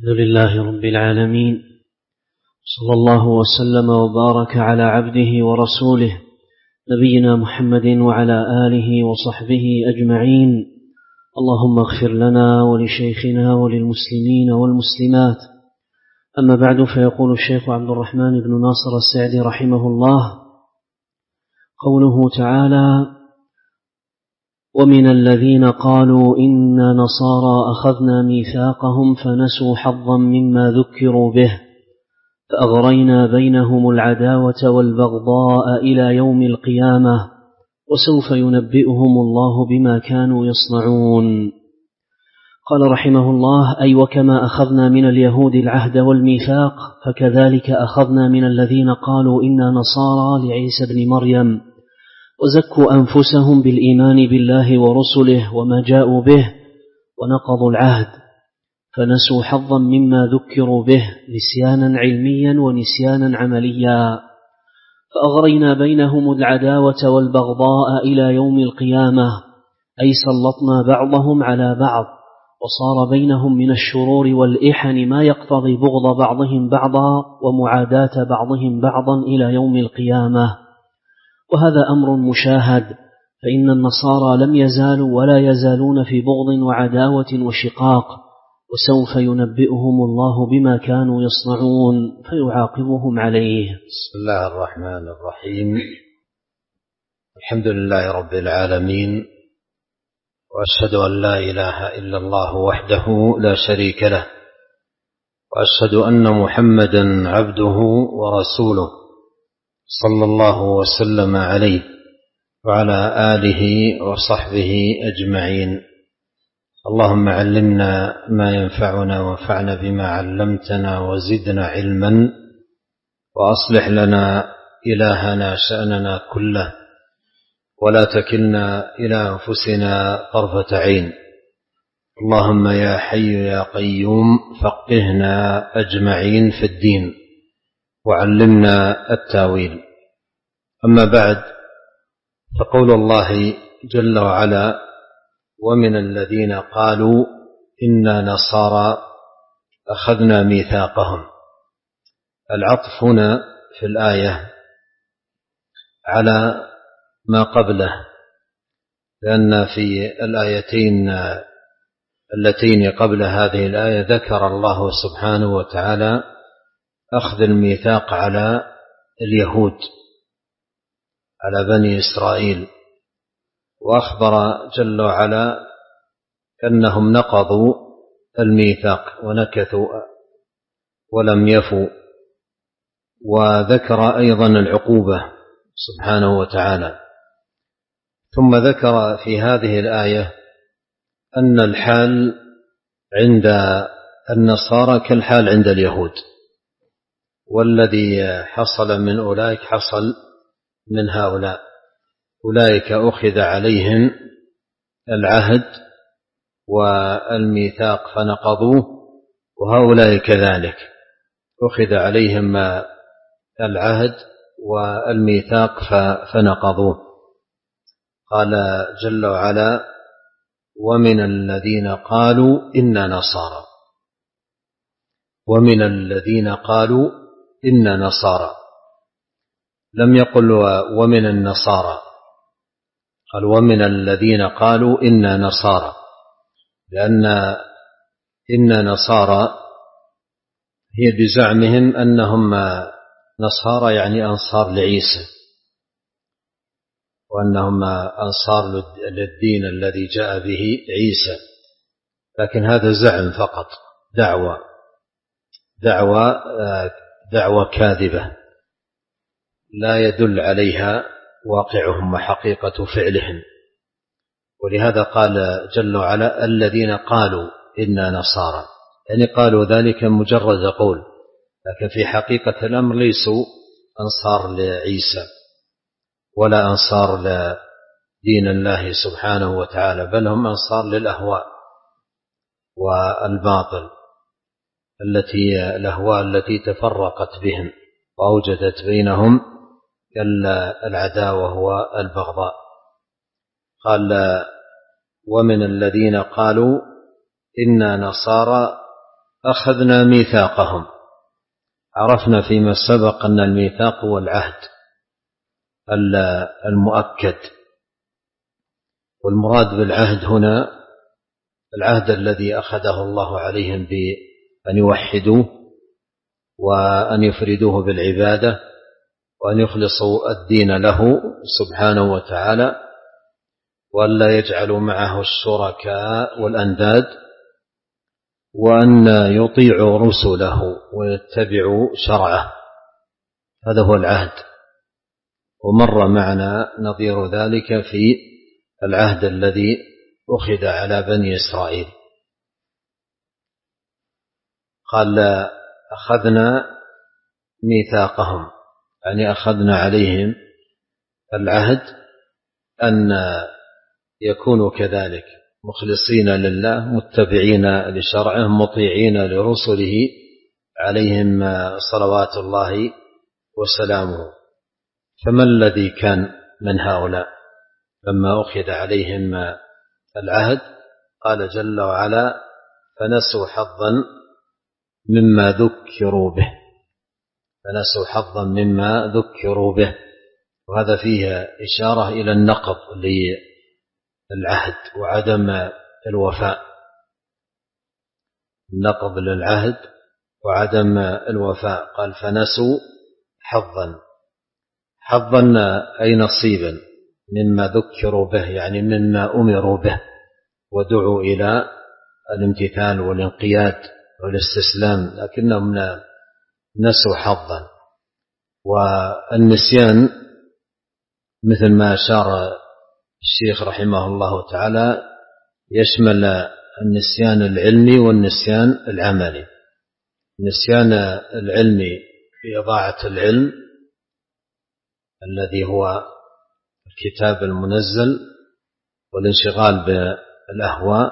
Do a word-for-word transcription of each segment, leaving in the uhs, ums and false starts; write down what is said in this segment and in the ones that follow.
الحمد لله رب العالمين، صلى الله وسلم وبارك على عبده ورسوله نبينا محمد وعلى آله وصحبه أجمعين. اللهم اغفر لنا ولشيخنا وللمسلمين والمسلمات. أما بعد، فيقول الشيخ عبد الرحمن بن ناصر السعدي رحمه الله: قوله تعالى: ومن الذين قالوا إنا نصارى أخذنا ميثاقهم فنسوا حظا مما ذكروا به فأغرينا بينهم العداوة والبغضاء إلى يوم القيامة وسوف ينبئهم الله بما كانوا يصنعون. قال رحمه الله: أي وكما أخذنا من اليهود العهد والميثاق فكذلك أخذنا من الذين قالوا إنا نصارى لعيسى بن مريم وزكوا أنفسهم بالإيمان بالله ورسله وما جاءوا به ونقضوا العهد فنسوا حظا مما ذكروا به نسيانا علميا ونسيانا عمليا، فأغرينا بينهم العداوة والبغضاء إلى يوم القيامة، أي سلطنا بعضهم على بعض وصار بينهم من الشرور والإحن ما يقتضي بغض بعضهم بعضا ومعاداة بعضهم بعضا إلى يوم القيامة. وهذا أمر مشاهد، فإن النصارى لم يزالوا ولا يزالون في بغض وعداوة وشقاق، وسوف ينبئهم الله بما كانوا يصنعون فيعاقبهم عليه. بسم الله الرحمن الرحيم. الحمد لله رب العالمين، وأشهد أن لا إله إلا الله وحده لا شريك له، وأشهد أن محمدا عبده ورسوله صلى الله وسلم عليه وعلى آله وصحبه أجمعين. اللهم علمنا ما ينفعنا وانفعنا بما علمتنا وزدنا علما، وأصلح لنا إلهنا شأننا كله، ولا تكلنا إلى أنفسنا طرفة عين. اللهم يا حي يا قيوم فقهنا أجمعين في الدين وعلمنا التاويل. أما بعد، فقول الله جل وعلا: ومن الذين قالوا إنا نصارى أخذنا ميثاقهم. العطف هنا في الآية على ما قبله، لأن في الآيتين اللتين قبل هذه الآية ذكر الله سبحانه وتعالى أخذ الميثاق على اليهود، على بني إسرائيل، وأخبر جل وعلا أنهم نقضوا الميثاق ونكثوا ولم يفوا، وذكر أيضا العقوبة سبحانه وتعالى. ثم ذكر في هذه الآية أن الحال عند النصارى كالحال عند اليهود، والذي حصل من أولئك حصل من هؤلاء. أولئك أخذ عليهم العهد والميثاق فنقضوه، وهؤلاء كذلك أخذ عليهم العهد والميثاق فنقضوه. قال جل وعلا: ومن الذين قالوا إنا نصارى. ومن الذين قالوا إنا نصارى، لم يقل ومن النصارى، قال ومن الذين قالوا إنا نصارى، لأن إنا نصارى هي بزعمهم أنهم نصارى يعني أنصار لعيسى، وأنهم أنصار للدين الذي جاء به عيسى، لكن هذا زعم فقط، دعوة دعوة دعوة كاذبة لا يدل عليها واقعهم وحقيقة فعلهم. ولهذا قال جل وعلا: الذين قالوا إنا نصارى، يعني قالوا ذلك مجرد قول، لكن في حقيقة الأمر ليسوا أنصار لعيسى ولا أنصار لدين الله سبحانه وتعالى، بل هم أنصار للأهواء والباطل، التي الأهواء التي تفرقت بهم وأوجدت بينهم العداوة والبغضاء. قال: ومن الذين قالوا إنا نصارى أخذنا ميثاقهم. عرفنا فيما سبق أن الميثاق هو العهد المؤكد، والمراد بالعهد هنا العهد الذي أخذه الله عليهم بأن يوحدوه وأن يفردوه بالعبادة وأن يخلصوا الدين له سبحانه وتعالى، وأن لا يجعلوا معه الشركاء والأنداد، وأن يطيعوا رسله ويتبعوا شرعه. هذا هو العهد. ومر معنا نظير ذلك في العهد الذي أخذ على بني إسرائيل. قال أخذنا ميثاقهم، يعني أخذنا عليهم العهد أن يكونوا كذلك مخلصين لله، متبعين لشرعه، مطيعين لرسله عليهم صلوات الله وسلامه. فما الذي كان من هؤلاء لما أخذ عليهم العهد؟ قال جل وعلا: فنسوا حظا مما ذكروا به. فنسوا حظا مما ذكروا به، وهذا فيه إشارة إلى النقض للعهد وعدم الوفاء. النقض للعهد وعدم الوفاء. قال فنسوا حظا. حظا أي نصيبا مما ذكروا به، يعني مما أمروا به ودعوا إلى الامتثال والانقياد والاستسلام، لكنهم نسوا حظا. والنسيان مثل ما أشار الشيخ رحمه الله تعالى يشمل النسيان العلمي والنسيان العملي. النسيان العلمي في إضاعة العلم الذي هو الكتاب المنزل والانشغال بالأهواء،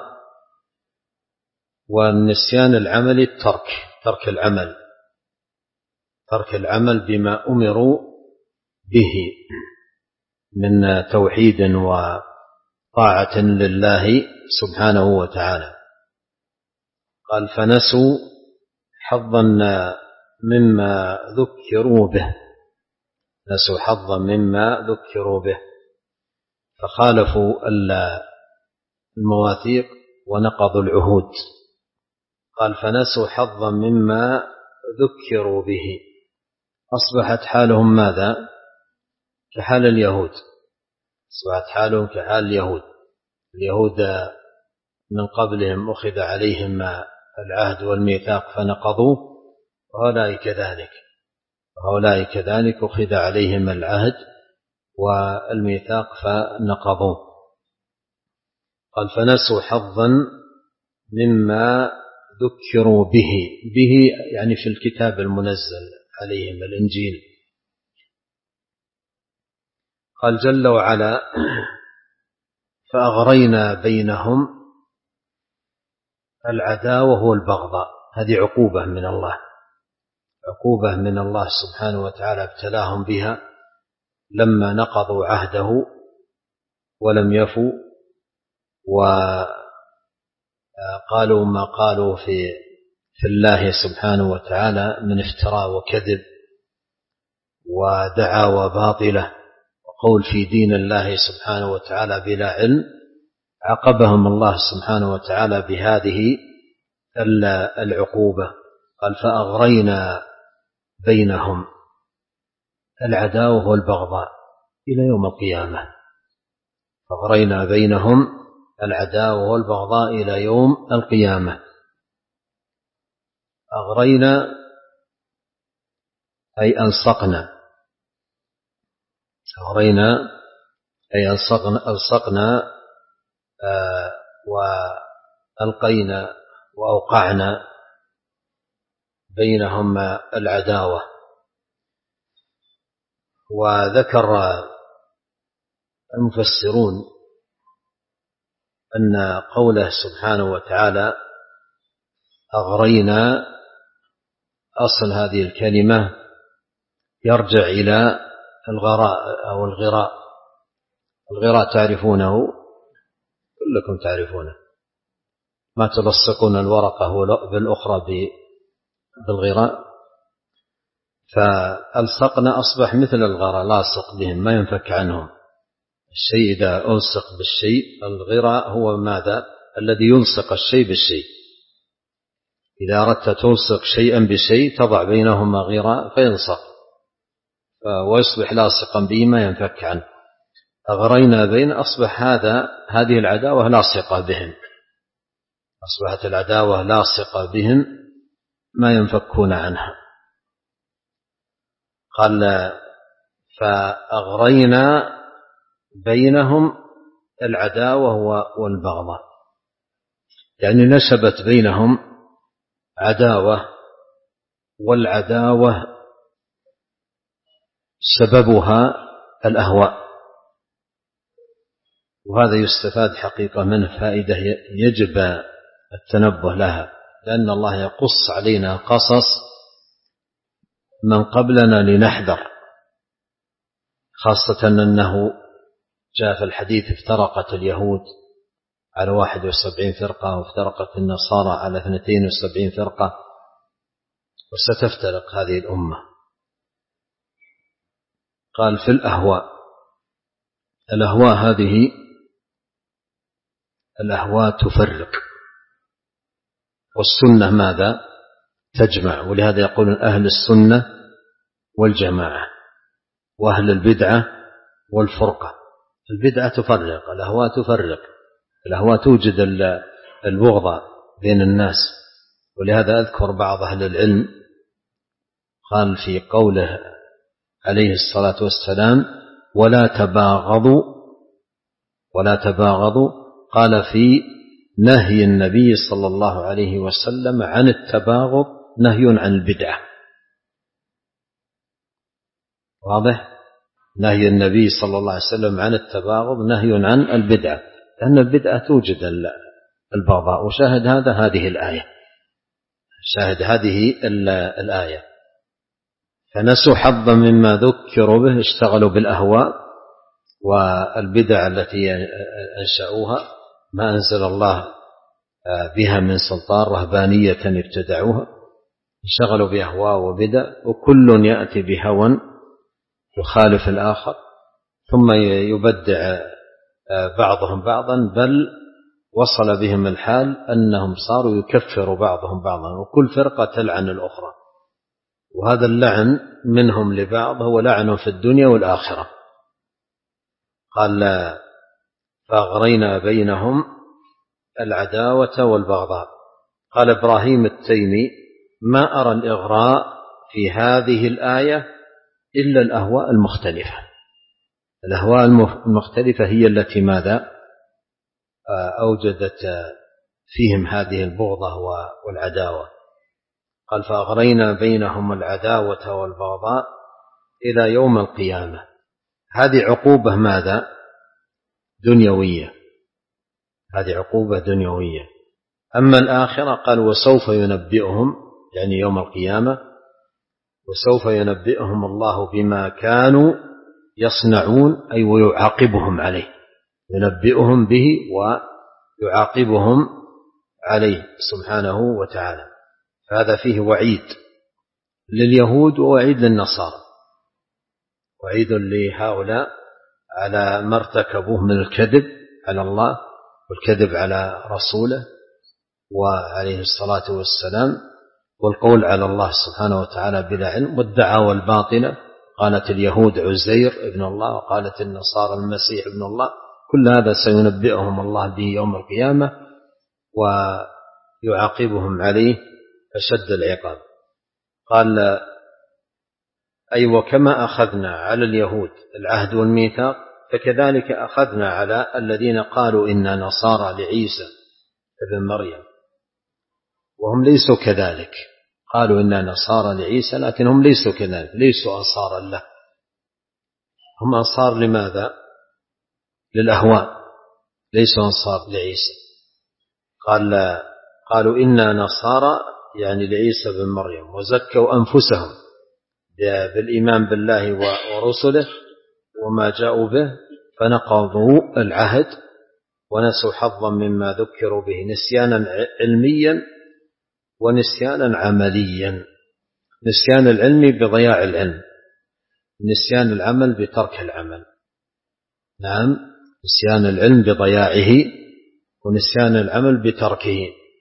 والنسيان العملي الترك ترك العمل ترك العمل بما أمروا به من توحيد وطاعة لله سبحانه وتعالى. قال فنسوا حظا مما ذكروا به. نسوا حظا مما ذكروا به فخالفوا المواثيق ونقضوا العهود. قال فنسوا حظا مما ذكروا به. أصبحت حالهم ماذا؟ كحال اليهود. أصبحت حالهم كحال اليهود. اليهود من قبلهم أخذ عليهم العهد والميثاق فنقضوه، وهؤلاء كذلك وهؤلاء كذلك أخذ عليهم العهد والميثاق فنقضوه. قال فنسوا حظا مما ذكروا به. به يعني في الكتاب المنزل عليهم الإنجيل. قال جل وعلا فأغرينا بينهم العداوة والبغضاء. هذه عقوبة من الله، عقوبة من الله سبحانه وتعالى ابتلاهم بها لما نقضوا عهده ولم يفوا وقالوا ما قالوا في في الله سبحانه وتعالى من افتراء وكذب ودعاوى باطلة وقول في دين الله سبحانه وتعالى بلا علم. عاقبهم الله سبحانه وتعالى بهذه العقوبة. قال فأغرينا بينهم العداوة والبغضاء إلى يوم القيامة. فأغرينا بينهم العداوة والبغضاء إلى يوم القيامة. أغرينا أي ألصقنا. أغرينا أي ألصقنا, ألصقنا آه وألقينا وأوقعنا بينهم العداوة. وذكر المفسرون أن قوله سبحانه وتعالى أغرينا، أصل هذه الكلمة يرجع إلى الغراء أو الغراء. الغراء تعرفونه، كلكم تعرفونه، ما تلصقون الورقة بالأخرى بالغراء، فألصقنا أصبح مثل الغراء لاصق بهم ما ينفك عنهم. الشيء إذا ألصق بالشيء، الغراء هو ماذا؟ الذي يلصق الشيء بالشيء. إذا أردت تلصق شيئا بشيء تضع بينهما غراء فيلصق ويصبح لاصقا به ما ينفك عنه. أغرينا بين، أصبح هذا هذه العداوة لاصقة بهم، أصبحت العداوة لاصقة بهم ما ينفكون عنها. قال فأغرينا بينهم العداوة والبغضاء، يعني نشبت بينهم عداوة، والعداوة سببها الأهواء. وهذا يستفاد حقيقة منه فائدة يجب التنبه لها، لأن الله يقص علينا قصص من قبلنا لنحذر، خاصة أنه جاء في الحديث افترقت اليهود على واحد وسبعين فرقة، وافترقت النصارى على اثنتين وسبعين فرقة، وستفترق هذه الأمة. قال في الأهواء، الأهواء هذه الأهواء تفرق، والسنة ماذا؟ تجمع. ولهذا يقول أهل السنة والجماعة، وأهل البدعة والفرقة. البدعة تفرق، الأهواء تفرق، الأهواء توجد البغضة بين الناس. ولهذا أذكر بعض أهل العلم قال في قوله عليه الصلاة والسلام ولا تباغضوا ولا تباغضوا، قال في نهي النبي صلى الله عليه وسلم عن التباغض نهي عن البدعة. واضح؟ نهي النبي صلى الله عليه وسلم عن التباغض نهي عن البدعة، لأن البدعة توجد البغضاء. وشاهد هذا هذه الآية، شاهد هذه الآية. فنسوا حظا مما ذكروا به، اشتغلوا بالأهواء والبدع التي أنشأوها ما أنزل الله بها من سلطان، رهبانية ابتدعوها، انشغلوا بأهواء وبدع، وكل يأتي بهوى يخالف الآخر، ثم يبدع بعضهم بعضا، بل وصل بهم الحال أنهم صاروا يكفر بعضهم بعضا، وكل فرقة تلعن الأخرى. وهذا اللعن منهم لبعض هو لعن في الدنيا والآخرة. قال فأغرينا بينهم العداوة والبغضاء. قال إبراهيم التيمي ما أرى الإغراء في هذه الآية إلا الأهواء المختلفة. الأهواء المختلفة هي التي ماذا أوجدت فيهم هذه البغضة والعداوة. قال فأغرينا بينهم العداوة والبغضاء إلى يوم القيامة. هذه عقوبة ماذا؟ دنيوية، هذه عقوبة دنيوية. أما الآخرة قال وسوف ينبئهم، يعني يوم القيامة، وسوف ينبئهم الله بما كانوا يصنعون، أي ويعاقبهم عليه، ينبئهم به ويعاقبهم عليه سبحانه وتعالى. فهذا فيه وعيد لليهود ووعيد للنصارى، وعيد لهؤلاء على ما ارتكبوه من الكذب على الله والكذب على رسوله وعليه الصلاة والسلام، والقول على الله سبحانه وتعالى بلا علم، والدعاوى الباطلة. قالت اليهود عزير ابن الله، وقالت النصارى المسيح ابن الله. كل هذا سينبئهم الله به يوم القيامة ويعاقبهم عليه أشد العقاب. قال أي وكما أخذنا على اليهود العهد والميثاق، فكذلك أخذنا على الذين قالوا إنا نصارى لعيسى ابن مريم، وهم ليسوا كذلك. قالوا إنا نصارى لعيسى لكنهم ليسوا كذلك، ليسوا أنصارا له، هم أنصار لماذا؟ للأهواء، ليسوا أنصار لعيسى. قال قالوا إنا نصارى يعني لعيسى بن مريم، وزكوا أنفسهم بالإيمان بالله ورسله وما جاءوا به، فنقضوا العهد ونسوا حظا مما ذكروا به، نسيانا علميا ونسيانا عمليا. نسيان العلم بضياع العلم، نسيان العمل بترك العمل. نعم، نسيان العلم بضياعه ونسيان العمل بتركه.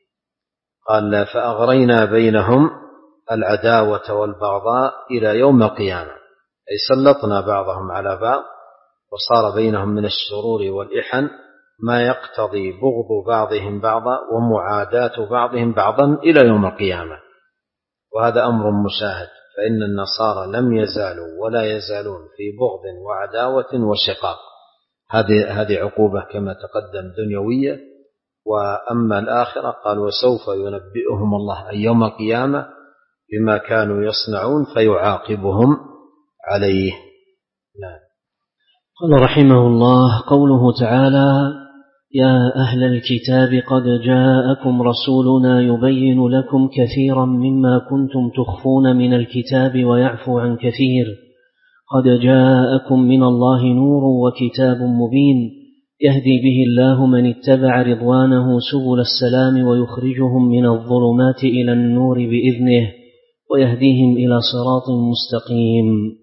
قال فأغرينا بينهم العداوة والبغضاء إلى يوم القيامة، أي سلطنا بعضهم على بعض وصار بينهم من الشرور والإحن ما يقتضي بغض بعضهم بعضا ومعاداة بعضهم بعضا إلى يوم القيامة. وهذا أمر مشاهد، فإن النصارى لم يزالوا ولا يزالون في بغض وعداوة وشقاق. هذه هذه عقوبة كما تقدم دنيوية. وأما الآخرة قال وسوف ينبئهم الله أي يوم القيامة بما كانوا يصنعون فيعاقبهم عليه. نعم. قال رحمه الله: قوله تعالى: يا أهل الكتاب قد جاءكم رسولنا يبين لكم كثيرا مما كنتم تخفون من الكتاب ويعفو عن كثير، قد جاءكم من الله نور وكتاب مبين يهدي به الله من اتبع رضوانه سبل السلام ويخرجهم من الظلمات إلى النور بإذنه ويهديهم إلى صراط مستقيم.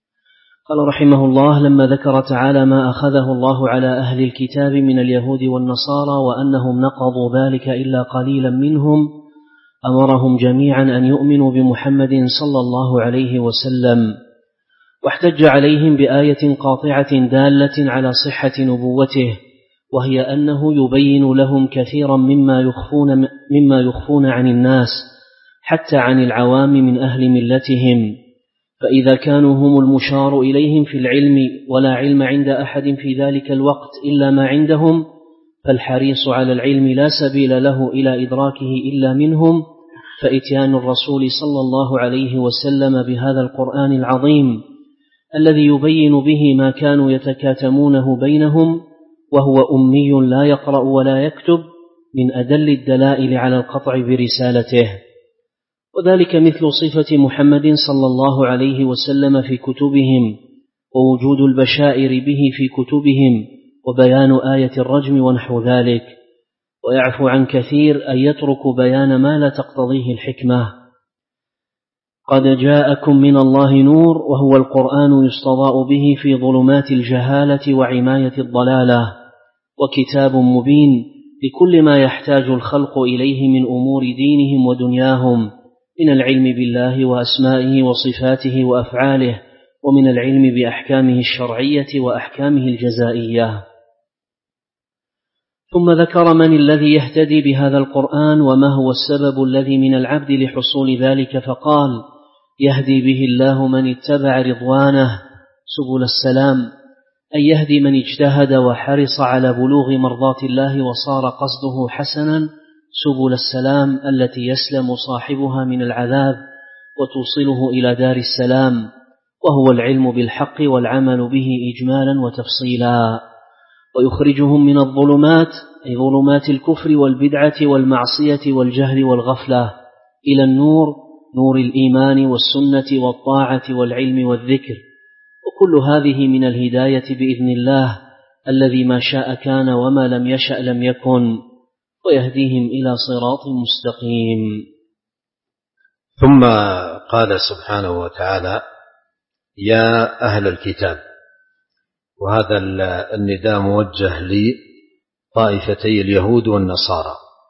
قال رحمه الله: لما ذكر تعالى ما أخذه الله على أهل الكتاب من اليهود والنصارى وأنهم نقضوا ذلك إلا قليلا منهم، أمرهم جميعا أن يؤمنوا بمحمد صلى الله عليه وسلم، واحتج عليهم بآية قاطعة دالة على صحة نبوته، وهي أنه يبين لهم كثيرا مما يخفون, مما يخفون عن الناس حتى عن العوام من أهل ملتهم. فإذا كانوا هم المشار إليهم في العلم ولا علم عند أحد في ذلك الوقت إلا ما عندهم، فالحريص على العلم لا سبيل له إلى إدراكه إلا منهم، فإتيان الرسول صلى الله عليه وسلم بهذا القرآن العظيم الذي يبين به ما كانوا يتكاتمونه بينهم وهو أمي لا يقرأ ولا يكتب من أدل الدلائل على القطع برسالته. وذلك مثل صفة محمد صلى الله عليه وسلم في كتبهم، ووجود البشائر به في كتبهم، وبيان آية الرجم ونحو ذلك. ويعفو عن كثير أن يترك بيان ما لا تقتضيه الحكمة. قد جاءكم من الله نور، وهو القرآن يستضاء به في ظلمات الجهالة وعماية الضلالة، وكتاب مبين لكل ما يحتاج الخلق إليه من أمور دينهم ودنياهم، من العلم بالله وأسمائه وصفاته وأفعاله، ومن العلم بأحكامه الشرعية وأحكامه الجزائية. ثم ذكر من الذي يهتدي بهذا القرآن وما هو السبب الذي من العبد لحصول ذلك، فقال: يهدي به الله من اتبع رضوانه سبل السلام، أي يهدي من اجتهد وحرص على بلوغ مرضات الله وصار قصده حسنا سبل السلام التي يسلم صاحبها من العذاب وتوصله إلى دار السلام، وهو العلم بالحق والعمل به إجمالا وتفصيلا، ويخرجهم من الظلمات أي ظلمات الكفر والبدعة والمعصية والجهل والغفلة إلى النور، نور الإيمان والسنة والطاعة والعلم والذكر. وكل هذه من الهداية بإذن الله الذي ما شاء كان وما لم يشأ لم يكن، ويهديهم إلى صراط مستقيم. ثم قال سبحانه وتعالى: يا أهل الكتاب، وهذا النداء موجه لطائفتي اليهود والنصارى،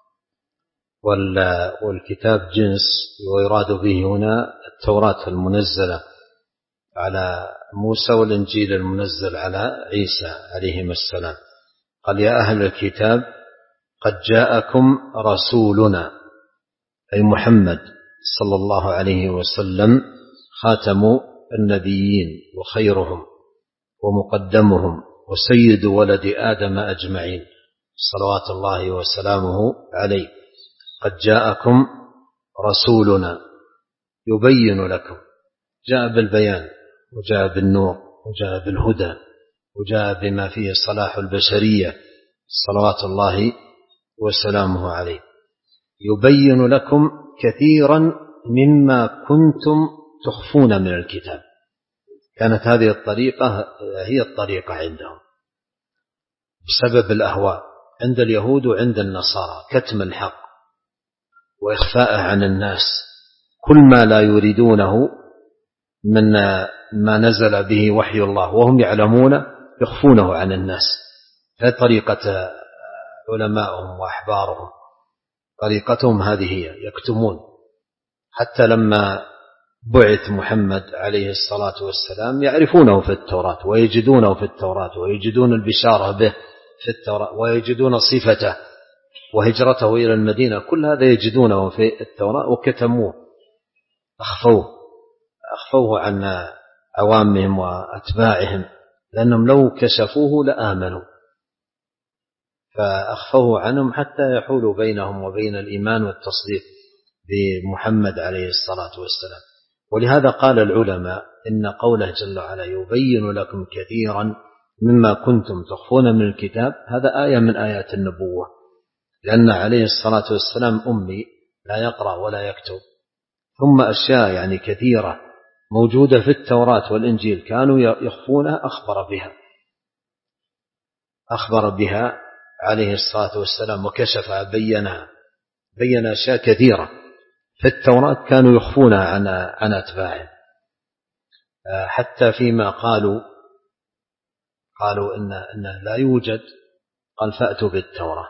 والكتاب جنس، ويراد به هنا التوراة المنزلة على موسى والإنجيل المنزل على عيسى عليهما السلام. قال: يا أهل الكتاب قد جاءكم رسولنا، أي محمد صلى الله عليه وسلم خاتم النبيين وخيرهم ومقدمهم وسيد ولد آدم أجمعين صلوات الله وسلامه عليه. قد جاءكم رسولنا يبين لكم، جاء بالبيان وجاء بالنور وجاء بالهدى وجاء بما فيه صلاح البشرية صلوات الله وسلامه عليه. يبين لكم كثيرا مما كنتم تخفون من الكتاب. كانت هذه الطريقة هي الطريقة عندهم بسبب الأهواء عند اليهود وعند النصارى كتم الحق وإخفاءه عن الناس، كل ما لا يريدونه من ما نزل به وحي الله وهم يعلمون يخفونه عن الناس. هذه طريقة علمائهم وأحبارهم، طريقتهم هذه هي، يكتمون. حتى لما بعث محمد عليه الصلاة والسلام يعرفونه في التوراة ويجدونه في التوراة ويجدون البشارة به في التوراة ويجدون صفته وهجرته إلى المدينة، كل هذا يجدونه في التوراة وكتموه، أخفوه أخفوه عن عوامهم وأتباعهم، لأنهم لو كشفوه لآمنوا، فأخفوه عنهم حتى يحولوا بينهم وبين الإيمان والتصديق بمحمد عليه الصلاة والسلام. ولهذا قال العلماء إن قوله جل وعلا يبين لكم كثيرا مما كنتم تخفون من الكتاب، هذا آية من آيات النبوة، لأن عليه الصلاة والسلام أمي لا يقرأ ولا يكتب، ثم أشياء يعني كثيرة موجودة في التوراة والإنجيل كانوا يخفونها أخبر بها أخبر بها عليه الصلاة والسلام وكشفها، بينها بين أشياء كثيرة في التوراة كانوا يخفونها عن عن أتباعهم، حتى فيما قالوا قالوا إن إنه لا يوجد، قال فأتوا بالتوراة،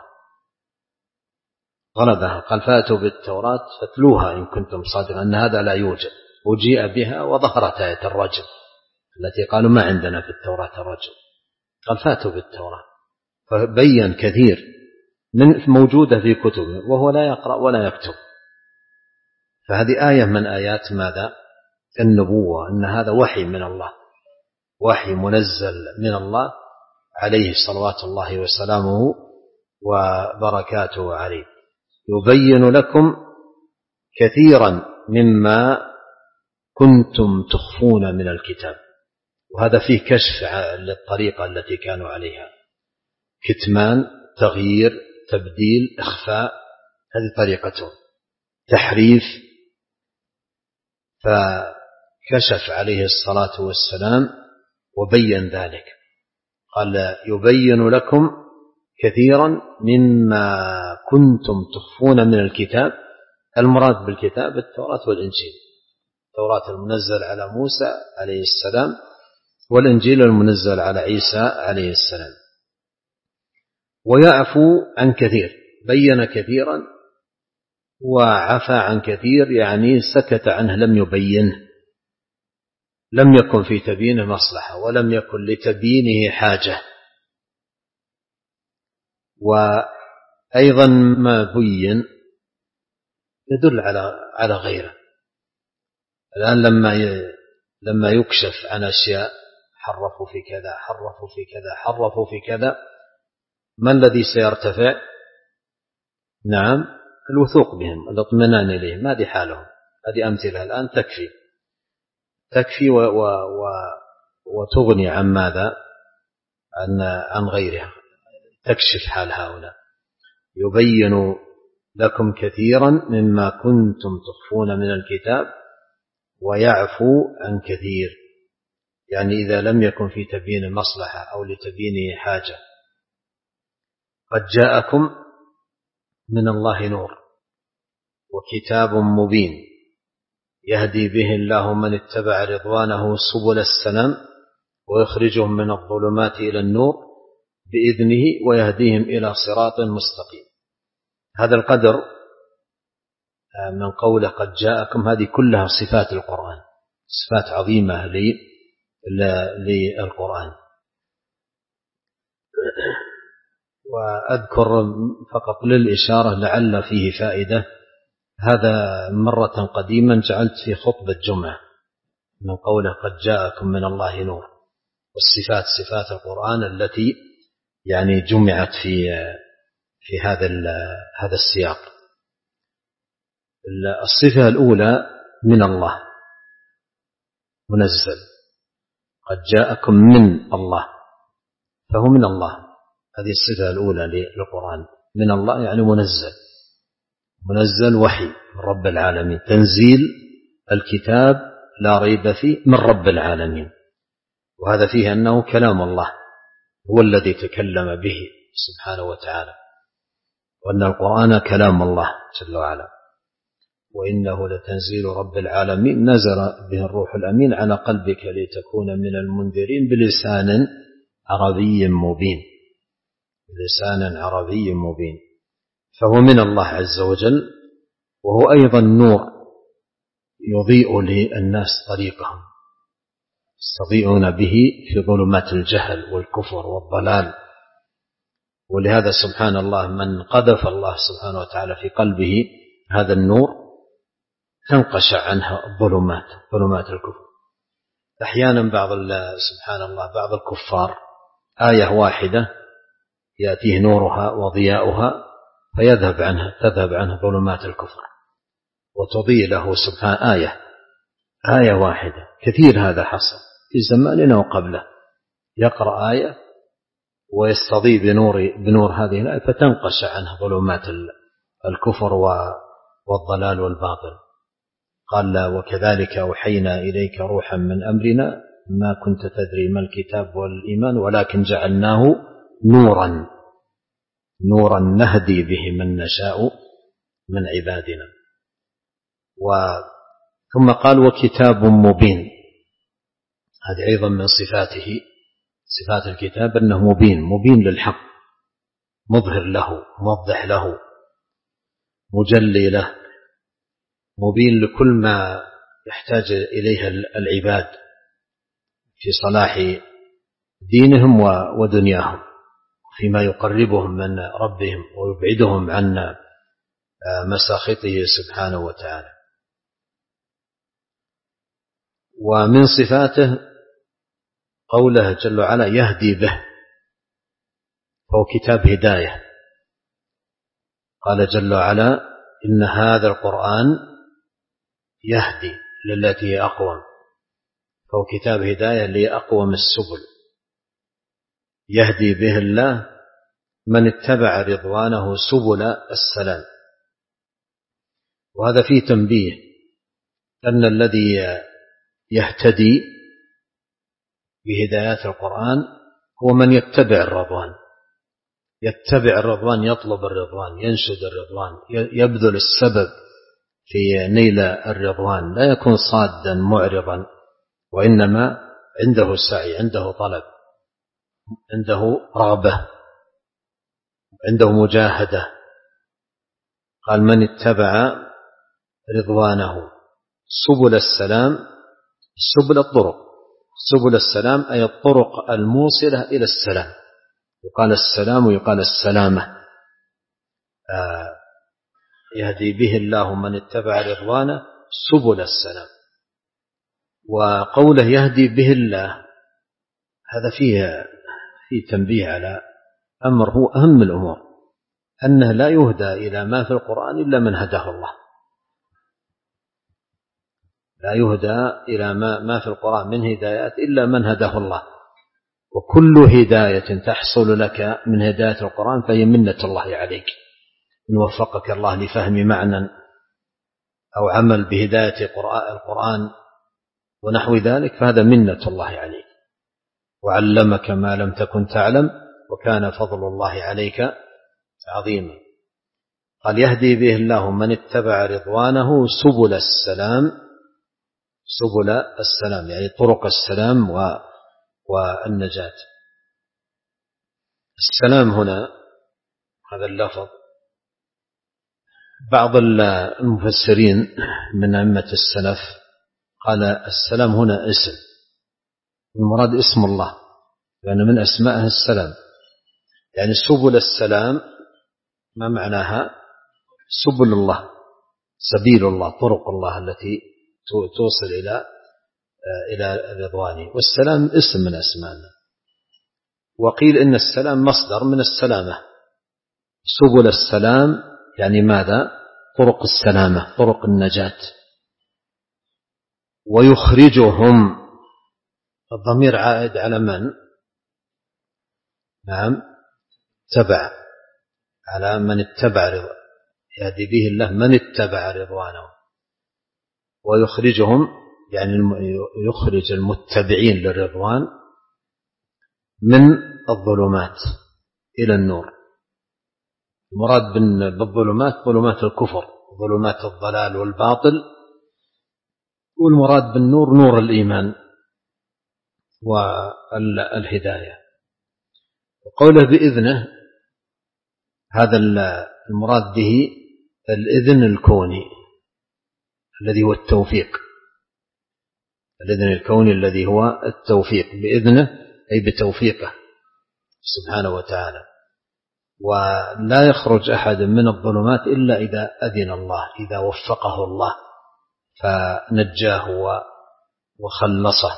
غلبها قال فأتوا بالتوراة فاتلوها إن كنتم صادقين أن هذا لا يوجد، وجيء بها وظهرت آية الرجم التي قالوا ما عندنا في التوراة الرجم، قال فأتوا بالتوراة، فبين كثير من موجودة في كتبه وهو لا يقرأ ولا يكتب. فهذه آية من آيات ماذا؟ النبوة، أن هذا وحي من الله، وحي منزل من الله عليه صلوات الله وسلامه وبركاته عليه، يبين لكم كثيرا مما كنتم تخفون من الكتاب. وهذا فيه كشف للطريقة التي كانوا عليها، كتمان، تغيير، تبديل، إخفاء، هذه طريقتهم، تحريف. فكشف عليه الصلاة والسلام وبين ذلك، قال يبين لكم كثيرا مما كنتم تخفون من الكتاب. المراد بالكتاب التوراة والإنجيل، التوراة المنزل على موسى عليه السلام، والإنجيل المنزل على عيسى عليه السلام. ويعفو عن كثير، بين كثيرا وعفى عن كثير، يعني سكت عنه لم يبينه، لم يكن في تبيينه مصلحة ولم يكن لتبيينه حاجة. وأيضا ما بين يدل على على غيره. الآن لما لما يكشف عن أشياء حرفوا في كذا حرفوا في كذا حرفوا في كذا، ما الذي سيرتفع؟ نعم الوثوق بهم، الاطمئنان إليهم، هذه حالهم. هذه أمثلة الآن تكفي تكفي و و و وتغني عن ماذا؟ عن عن غيرها، تكشف حال هؤلاء. يبين لكم كثيرا مما كنتم تخفون من الكتاب ويعفو عن كثير، يعني إذا لم يكن في تبيين مصلحة أو لتبيينه حاجة. قد جاءكم من الله نور وكتاب مبين يهدي به الله من اتبع رضوانه سبل السلام ويخرجهم من الظلمات إلى النور بإذنه ويهديهم إلى صراط مستقيم. هذا القدر من قوله قد جاءكم، هذه كلها صفات القرآن، صفات عظيمة للقرآن. وأذكر فقط للإشارة لعل فيه فائدة، هذا مرة قديما جعلت في خطبة جمعة من قوله قد جاءكم من الله نور، والصفات صفات القرآن التي يعني جمعت في في هذا هذا السياق. الصفة الأولى من الله منزل، قد جاءكم من الله، فهو من الله، هذه الصفة الأولى للقرآن، من الله يعني منزل، منزل وحي من رب العالمين، تنزيل الكتاب لا ريب فيه من رب العالمين. وهذا فيه أنه كلام الله، هو الذي تكلم به سبحانه وتعالى، وأن القرآن كلام الله جل وعلا، وإنه لتنزيل رب العالمين نزل به الروح الأمين على قلبك لتكون من المنذرين بلسان عربي مبين، بلسان عربي مبين. فهو من الله عز وجل، وهو أيضا نور يضيء للناس طريقهم، يستضيئون به في ظلمات الجهل والكفر والضلال. ولهذا سبحان الله من قذف الله سبحانه وتعالى في قلبه هذا النور تنقشع عنها الظلمات، ظلمات الكفر. أحيانا بعض سبحان الله بعض الكفار آية واحدة يأتيه نورها وضياؤها فيذهب عنها تذهب عنها ظلمات الكفر، وتضيء له سبحانه آية آية واحدة. كثير هذا حصل في زماننا وقبله، يقرأ آية ويستضيء بنور, بنور هذه الآية فتنقشع عنها ظلمات الكفر والضلال والباطل. قال وكذلك أوحينا إليك روحا من أمرنا ما كنت تدري ما الكتاب والإيمان ولكن جعلناه نورا نورا نهدي به من نشاء من عبادنا. ثم قال وكتاب مبين، هذه أيضا من صفاته، صفات الكتاب أنه مبين، مبين للحق، مظهر له، موضح له، مجلي له، مبين لكل ما يحتاج إليه العباد في صلاح دينهم ودنياهم، فيما يقربهم من ربهم ويبعدهم عن مساخطه سبحانه وتعالى. ومن صفاته قوله جل وعلا يهدي به، فهو كتاب هداية. قال جل وعلا إن هذا القرآن يهدي للتي هي أقوم، فهو كتاب هداية لأقوم السبل، يهدي به الله من اتبع رضوانه سبل السلام. وهذا فيه تنبيه أن الذي يهتدي بهدايات القرآن هو من يتبع الرضوان، يتبع الرضوان، يطلب الرضوان، ينشد الرضوان، يبذل السبب في نيل الرضوان، لا يكون صادا معرضا، وإنما عنده سعي، عنده طلب، عنده رغبة، عنده مجاهدة. قال من اتبع رضوانه سبل السلام، سبل الطرق، سبل السلام أي الطرق الموصلة إلى السلام، يقال السلام ويقال السلامة. آه يهدي به الله من اتبع رضوانه سبل السلام. وقوله يهدي به الله هذا فيه فيه تنبيه على أمر هو أهم الأمور، أنه لا يهدى إلى ما في القرآن إلا من هداه الله، لا يهدى إلى ما, ما في القرآن من هدايات إلا من هداه الله. وكل هداية تحصل لك من هداية القرآن فهي منة الله عليك، إن وفقك الله لفهم معنى أو عمل بهداية القرآن ونحو ذلك فهذا منة الله عليك، وعلمك ما لم تكن تعلم وكان فضل الله عليك عظيما. قال يهدي به الله من اتبع رضوانه سبل السلام، سبل السلام يعني طرق السلام والنجاة. السلام هنا هذا اللفظ بعض المفسرين من أئمة السلف قال السلام هنا اسم، المراد اسم الله، لأن من أسمائه السلام، يعني سبل السلام ما معناها؟ سبل الله، سبيل الله، طرق الله التي توصل إلى إلى رضوانه. والسلام اسم من أسمائنا. وقيل إن السلام مصدر من السلامة، سبل السلام يعني ماذا؟ طرق السلامة، طرق النجاة. ويخرجهم، الضمير عائد على من؟ نعم تبع، على من اتبع رضوانه، يهدي به الله من اتبع رضوانه. ويخرجهم يعني يخرج المتبعين للرضوان من الظلمات إلى النور. المراد بالظلمات ظلمات الكفر، ظلمات الضلال والباطل، والمراد بالنور نور الإيمان والهداية. وقوله بإذنه هذا المراد به الإذن الكوني الذي هو التوفيق، الإذن الكوني الذي هو التوفيق، بإذنه أي بتوفيقه سبحانه وتعالى. ولا يخرج أحد من الظلمات إلا إذا أذن الله، إذا وفقه الله فنجاه وخلصه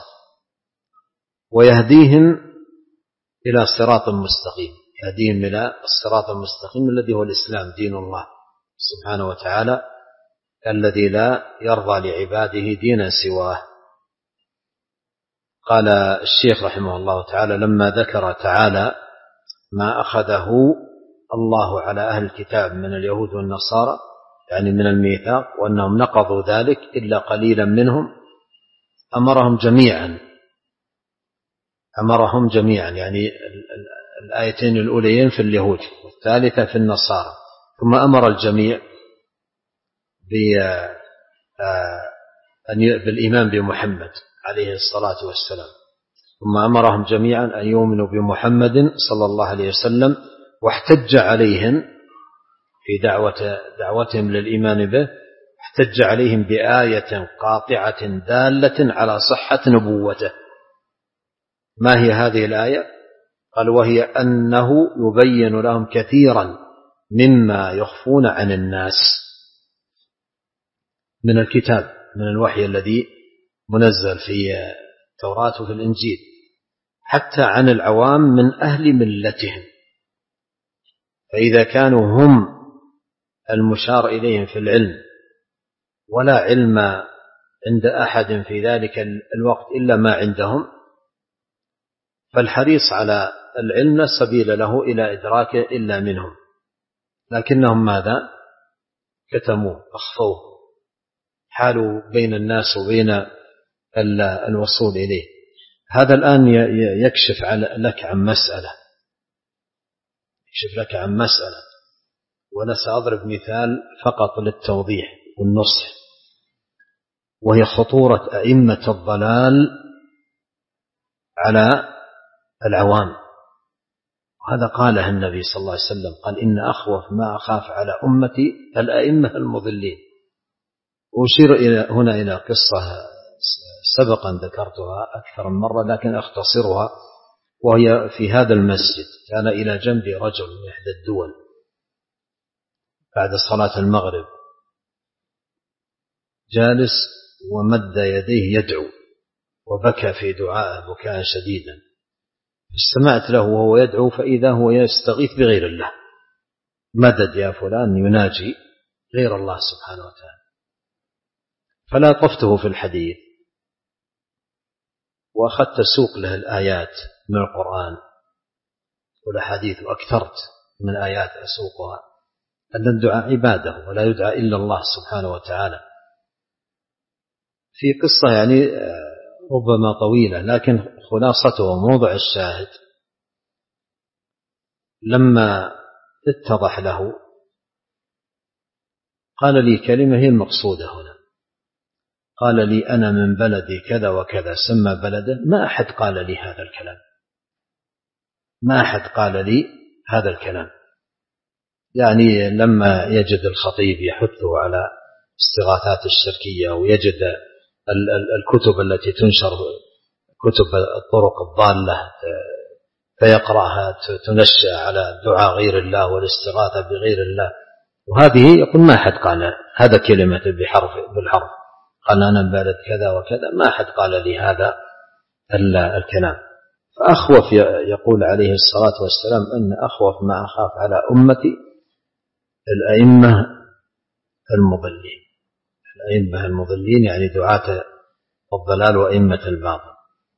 ويهديهم إلى صراط مستقيم، يهديهم إلى الصراط المستقيم الذي هو الإسلام دين الله سبحانه وتعالى الذي لا يرضى لعباده دينا سواه. قال الشيخ رحمه الله تعالى لما ذكر تعالى ما أخذه الله على أهل الكتاب من اليهود والنصارى، يعني من الميثاق، وأنهم نقضوا ذلك إلا قليلا منهم، أمرهم جميعا أمرهم جميعا يعني الآيتين الأوليين في اليهود والثالثة في النصارى، ثم أمر الجميع بالإيمان بمحمد عليه الصلاة والسلام، ثم أمرهم جميعا أن يؤمنوا بمحمد صلى الله عليه وسلم، واحتج عليهم في دعوة دعوتهم للإيمان به، احتج عليهم بآية قاطعة دالة على صحة نبوته. ما هي هذه الآية؟ قال وهي أنه يبين لهم كثيرا مما يخفون عن الناس من الكتاب، من الوحي الذي منزل في التوراة وفي الإنجيل، حتى عن العوام من أهل ملتهم. فإذا كانوا هم المشار إليهم في العلم ولا علم عند أحد في ذلك الوقت إلا ما عندهم، فالحريص على العلم لا سبيل له إلى إدراكه إلا منهم، لكنهم ماذا؟ كتموه، أخفوه، حالوا بين الناس وبين الوصول إليه. هذا الآن يكشف لك عن مسألة يكشف لك عن مسألة وأنا سأضرب مثال فقط للتوضيح والنصح، وهي خطورة أئمة الضلال على العوام. وهذا قاله النبي صلى الله عليه وسلم، قال إن أخوف ما أخاف على أمتي الأئمة المضلين. أشير إلى هنا إلى قصة سبقا ذكرتها أكثر من مرة لكن أختصرها، وهي في هذا المسجد. كان إلى جنبي رجل من إحدى الدول بعد صلاة المغرب جالس ومد يديه يدعو وبكى في دعائه بكاء شديدا، استمعت له وهو يدعو فإذا هو يستغيث بغير الله، مدد يا فلان، يناجي غير الله سبحانه وتعالى. فلا طفته في الحديث وأخذت سوق له الآيات من القرآن والأحاديث، وأكثرت من آيات أسوقها، أن الدعاء عباده ولا يدعى إلا الله سبحانه وتعالى. في قصة يعني ربما طويلة لكن خلاصته وموضع الشاهد، لما اتضح له قال لي كلمة هي المقصودة هنا، قال لي أنا من بلدي كذا وكذا، سمى بلده، ما أحد قال لي هذا الكلام، ما أحد قال لي هذا الكلام. يعني لما يجد الخطيب يحثه على استغاثات الشركية ويجد الكتب التي تنشر، كتب الطرق الضالة فيقرأها تنشأ على دعاء غير الله والاستغاثة بغير الله، وهذه يقول ما أحد قال هذا كلمة بحرف بالحرف، قال أنا بلد كذا وكذا، ما أحد قال لي هذا الكلام. فأخوف يقول عليه الصلاة والسلام أن أخوف ما أخاف على أمتي الأئمة المضلين، الأئمة المضلين يعني دعاة الضلال وأئمة الباطل.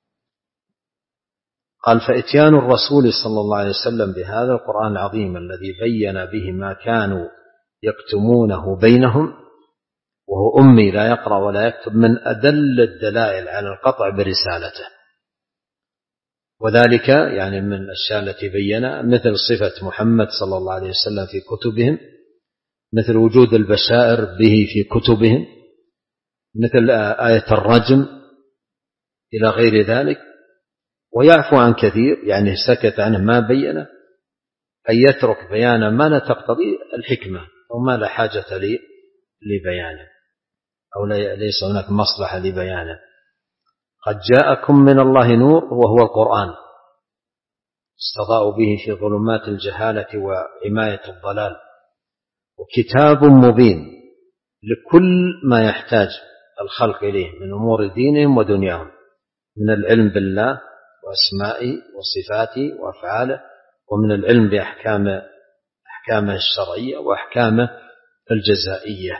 قال فإتيان الرسول صلى الله عليه وسلم بهذا القرآن العظيم الذي بين به ما كانوا يكتمونه بينهم، وهو أمي لا يقرأ ولا يكتب، من أدل الدلائل على القطع برسالته. وذلك يعني من الأشياء التي بينا مثل صفة محمد صلى الله عليه وسلم في كتبهم، مثل وجود البشائر به في كتبهم، مثل آية الرجم إلى غير ذلك. ويعفو عن كثير يعني سكت عنه ما بينه، أن يترك بيانا ما لا تقتضي الحكمة أو ما لا حاجة لبيانه أو ليس هناك مصلحة لبيانه. قد جاءكم من الله نور وهو القرآن استضاءوا به في ظلمات الجهالة وحماية الضلال، وكتاب مبين لكل ما يحتاج الخلق إليه من أمور دينهم ودنياهم، من العلم بالله وأسمائه وصفاته وأفعاله، ومن العلم بأحكام أحكامه الشرعية وأحكامه الجزائية.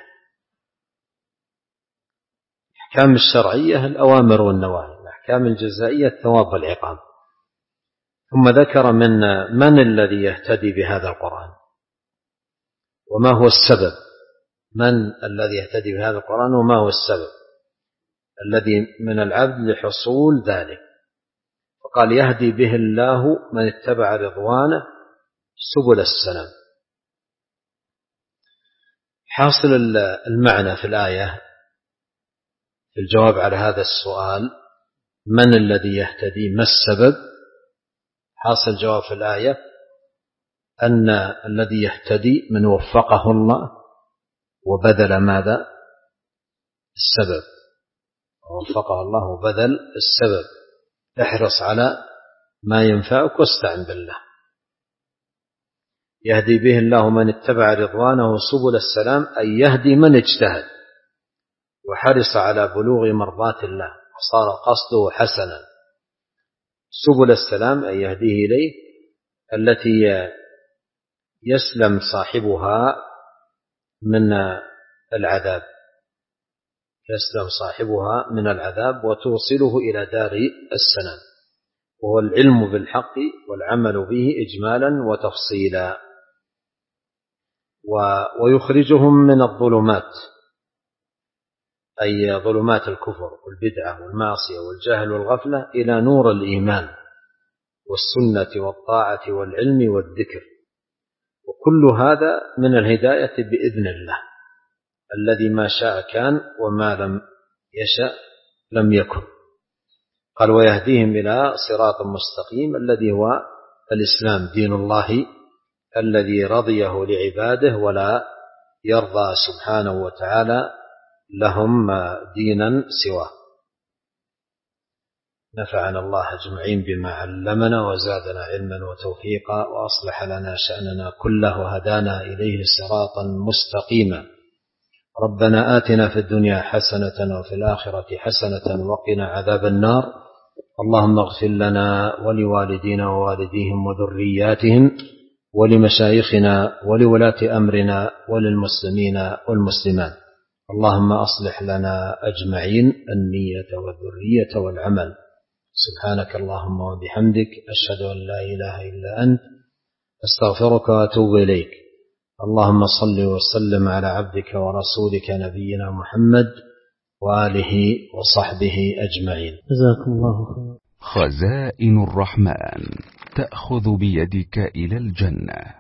الأحكام الشرعية الأوامر والنواهي، الأحكام الجزائية الثواب والعقاب. ثم ذكر من من الذي يهتدي بهذا القرآن وما هو السبب، من الذي يهتدي بهذا القرآن وما هو السبب الذي من العبد لحصول ذلك. وقال يهدي به الله من اتبع رضوانه سبل السلام. حاصل المعنى في الآية في الجواب على هذا السؤال من الذي يهتدي ما السبب، حاصل جواب في الآية أن الذي يهتدي من وفقه الله وبذل ماذا السبب، ووفقه الله وبذل السبب. احرص على ما ينفعك واستعن بالله. يهدي به الله من اتبع رضوانه سبل السلام، أي يهدي من اجتهد وحرص على بلوغ مرضات الله وصار قصده حسنا. سبل السلام أي يهديه إليه التي يسلم صاحبها من العذاب، يسلم صاحبها من العذاب وتوصله إلى دار السلام، وهو العلم بالحق والعمل به إجمالا وتفصيلا، ويخرجهم من الظلمات أي ظلمات الكفر والبدعة والمعصية والجهل والغفلة إلى نور الإيمان والسنة والطاعة والعلم والذكر. وكل هذا من الهداية بإذن الله الذي ما شاء كان وما لم يشاء لم يكن. قال ويهديهم إلى صراط مستقيم الذي هو الإسلام دين الله الذي رضيه لعباده ولا يرضى سبحانه وتعالى لهم دينا سواه. نفعنا الله أجمعين بما علمنا وزادنا علما وتوفيقا وأصلح لنا شأننا كله وهدانا إليه صراطا مستقيما. ربنا آتنا في الدنيا حسنة وفي الآخرة حسنة وقنا عذاب النار. اللهم اغفر لنا ولوالدينا ووالديهم وذرياتهم ولمشايخنا ولولاة أمرنا وللمسلمين والمسلمات. اللهم أصلح لنا أجمعين النية والذرية والعمل. سبحانك اللهم وبحمدك أشهد أن لا إله إلا أنت أستغفرك وأتوب إليك. اللهم صل وسلم على عبدك ورسولك نبينا محمد وآله وصحبه أجمعين. جزاكم الله خيرا. خزائن الرحمن تأخذ بيدك إلى الجنة.